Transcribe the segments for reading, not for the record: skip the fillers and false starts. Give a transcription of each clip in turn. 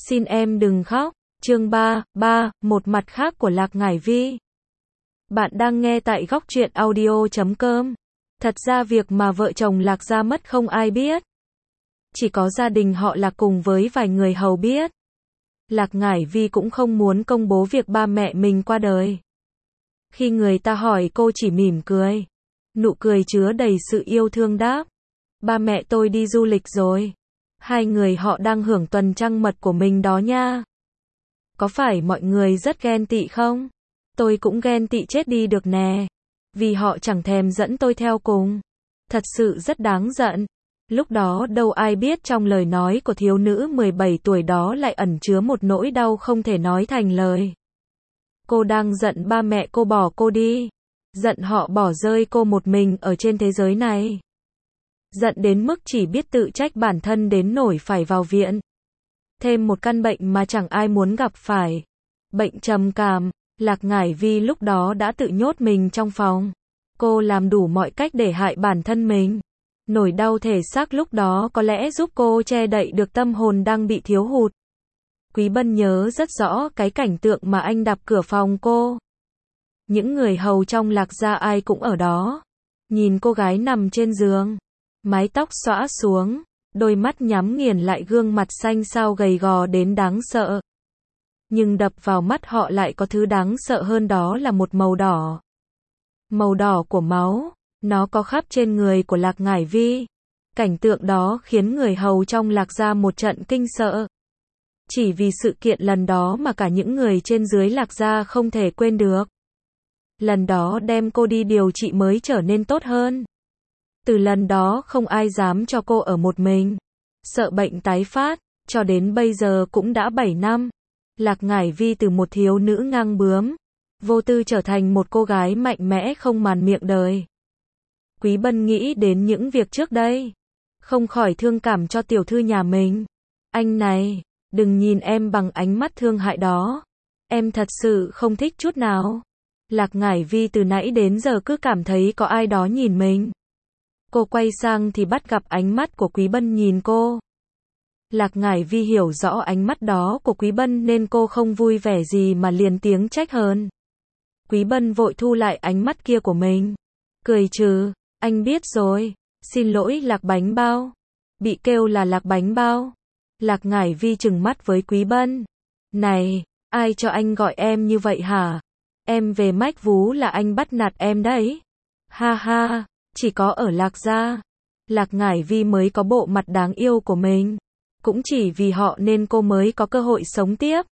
Xin em đừng khóc. Chương 3, một mặt khác của Lạc Ngải Vi. Bạn đang nghe tại góc truyện audio.com. Thật ra việc mà vợ chồng Lạc gia mất không ai biết. Chỉ có gia đình họ Lạc cùng với vài người hầu biết. Lạc Ngải Vi cũng không muốn công bố việc ba mẹ mình qua đời. Khi người ta hỏi cô chỉ mỉm cười. Nụ cười chứa đầy sự yêu thương đáp. Ba mẹ tôi đi du lịch rồi. Hai người họ đang hưởng tuần trăng mật của mình đó nha. Có phải mọi người rất ghen tị không? Tôi cũng ghen tị chết đi được nè. Vì họ chẳng thèm dẫn tôi theo cùng. Thật sự rất đáng giận. Lúc đó đâu ai biết trong lời nói của thiếu nữ 17 tuổi đó lại ẩn chứa một nỗi đau không thể nói thành lời. Cô đang giận ba mẹ cô bỏ cô đi. Giận họ bỏ rơi cô một mình ở trên thế giới này. Giận đến mức chỉ biết tự trách bản thân đến nỗi phải vào viện. Thêm một căn bệnh mà chẳng ai muốn gặp phải. Bệnh trầm cảm. Lạc Ngải Vi lúc đó đã tự nhốt mình trong phòng. Cô làm đủ mọi cách để hại bản thân mình. Nỗi đau thể xác lúc đó có lẽ giúp cô che đậy được tâm hồn đang bị thiếu hụt. Quý Bân nhớ rất rõ cái cảnh tượng mà anh đập cửa phòng cô. Những người hầu trong Lạc gia ai cũng ở đó. Nhìn cô gái nằm trên giường. Mái tóc xõa xuống. Đôi mắt nhắm nghiền lại gương mặt xanh xao gầy gò đến đáng sợ. Nhưng đập vào mắt họ lại có thứ đáng sợ hơn, đó là một màu đỏ. Màu đỏ của máu. Nó có khắp trên người của Lạc Ngải Vi. Cảnh tượng đó khiến người hầu trong Lạc gia một trận kinh sợ. Chỉ vì sự kiện lần đó mà cả những người trên dưới Lạc gia không thể quên được. Lần đó đem cô đi điều trị mới trở nên tốt hơn. Từ lần đó không ai dám cho cô ở một mình. Sợ bệnh tái phát, cho đến bây giờ cũng đã 7 năm. Lạc Ngải Vi từ một thiếu nữ ngang bướng, vô tư trở thành một cô gái mạnh mẽ không màn miệng đời. Quý Bân nghĩ đến những việc trước đây. Không khỏi thương cảm cho tiểu thư nhà mình. Anh này, đừng nhìn em bằng ánh mắt thương hại đó. Em thật sự không thích chút nào. Lạc Ngải Vi từ nãy đến giờ cứ cảm thấy có ai đó nhìn mình. Cô quay sang thì bắt gặp ánh mắt của Quý Bân nhìn cô. Lạc Ngải Vi hiểu rõ ánh mắt đó của Quý Bân nên cô không vui vẻ gì mà liền tiếng trách hờn. Quý Bân vội thu lại ánh mắt kia của mình. Cười trừ, anh biết rồi. Xin lỗi Lạc Bánh Bao. Bị kêu là Lạc Bánh Bao. Lạc Ngải Vi trừng mắt với Quý Bân. Này, ai cho anh gọi em như vậy hả? Em về mách vú là anh bắt nạt em đấy. Ha ha, chỉ có ở Lạc gia, Lạc Ngải Vi mới có bộ mặt đáng yêu của mình. Cũng chỉ vì họ nên cô mới có cơ hội sống tiếp.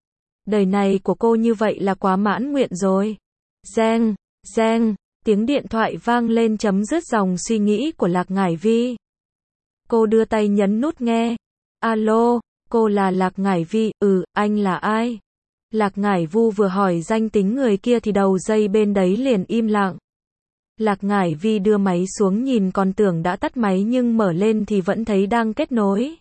Đời này của cô như vậy là quá mãn nguyện rồi. Reng, reng, tiếng điện thoại vang lên chấm dứt dòng suy nghĩ của Lạc Ngải Vi. Cô đưa tay nhấn nút nghe. Alo, cô là Lạc Ngải Vi, anh là ai? Lạc Ngải Vu vừa hỏi danh tính người kia thì đầu dây bên đấy liền im lặng. Lạc Ngải Vi đưa máy xuống nhìn còn tưởng đã tắt máy nhưng mở lên thì vẫn thấy đang kết nối.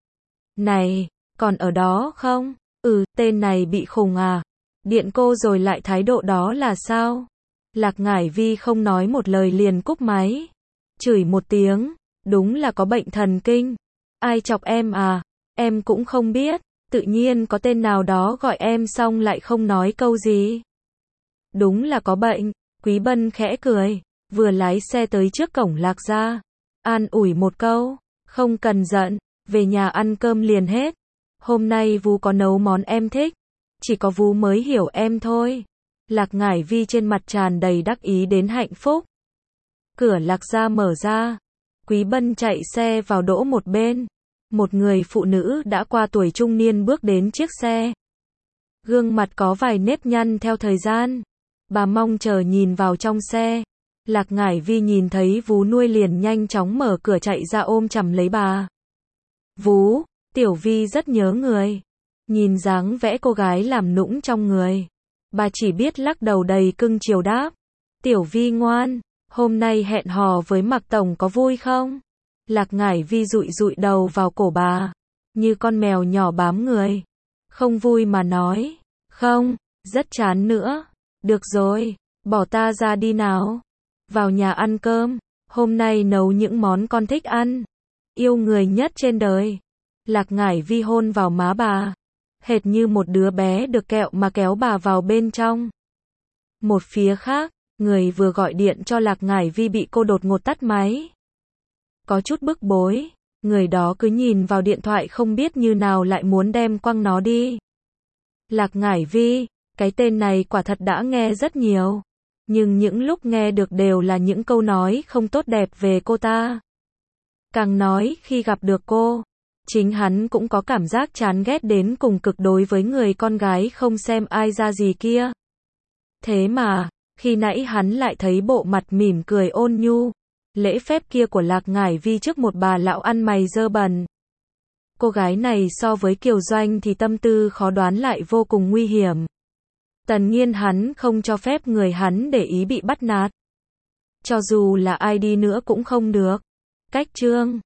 Này, còn ở đó không? Tên này bị khùng à? Điện cô rồi lại thái độ đó là sao? Lạc Ngải Vi không nói một lời liền cúp máy. Chửi một tiếng, đúng là có bệnh thần kinh. Ai chọc em à? Em cũng không biết, tự nhiên có tên nào đó gọi em xong lại không nói câu gì. Đúng là có bệnh. Quý Bân khẽ cười, vừa lái xe tới trước cổng Lạc gia. An ủi một câu, không cần giận, về nhà ăn cơm liền hết. Hôm nay vú có nấu món em thích, chỉ có vú mới hiểu em thôi. Lạc Ngải Vi trên mặt tràn đầy đắc ý đến hạnh phúc. Cửa Lạc gia mở ra, Quý Bân chạy xe vào đỗ một bên. Một người phụ nữ đã qua tuổi trung niên bước đến chiếc xe. Gương mặt có vài nếp nhăn theo thời gian. Bà mong chờ nhìn vào trong xe. Lạc Ngải Vi nhìn thấy vú nuôi liền nhanh chóng mở cửa chạy ra ôm chầm lấy bà. Vú, Tiểu Vi rất nhớ người. Nhìn dáng vẽ cô gái làm nũng trong người. Bà chỉ biết lắc đầu đầy cưng chiều đáp. Tiểu Vi ngoan, hôm nay hẹn hò với Mạc Tổng có vui không? Lạc Ngải Vi dụi dụi đầu vào cổ bà. Như con mèo nhỏ bám người. Không vui mà nói. Không, rất chán nữa. Được rồi, bỏ ta ra đi nào. Vào nhà ăn cơm. Hôm nay nấu những món con thích ăn. Yêu người nhất trên đời. Lạc Ngải Vi hôn vào má bà. hệt như một đứa bé được kẹo mà kéo bà vào bên trong. Một phía khác, người vừa gọi điện cho Lạc Ngải Vi bị cô đột ngột tắt máy. Có chút bức bối, người đó cứ nhìn vào điện thoại không biết như nào lại muốn đem quăng nó đi. Lạc Ngải Vi, cái tên này quả thật đã nghe rất nhiều. Nhưng những lúc nghe được đều là những câu nói không tốt đẹp về cô ta. Càng nói khi gặp được cô, chính hắn cũng có cảm giác chán ghét đến cùng cực đối với người con gái không xem ai ra gì kia. Thế mà, khi nãy hắn lại thấy bộ mặt mỉm cười ôn nhu, lễ phép kia của Lạc Ngải Vi trước một bà lão ăn mày dơ bẩn. Cô gái này so với Kiều Doanh thì tâm tư khó đoán lại vô cùng nguy hiểm. Tần Nghiên hắn không cho phép người hắn để ý bị bắt nạt. Cho dù là ai đi nữa cũng không được. Cách chương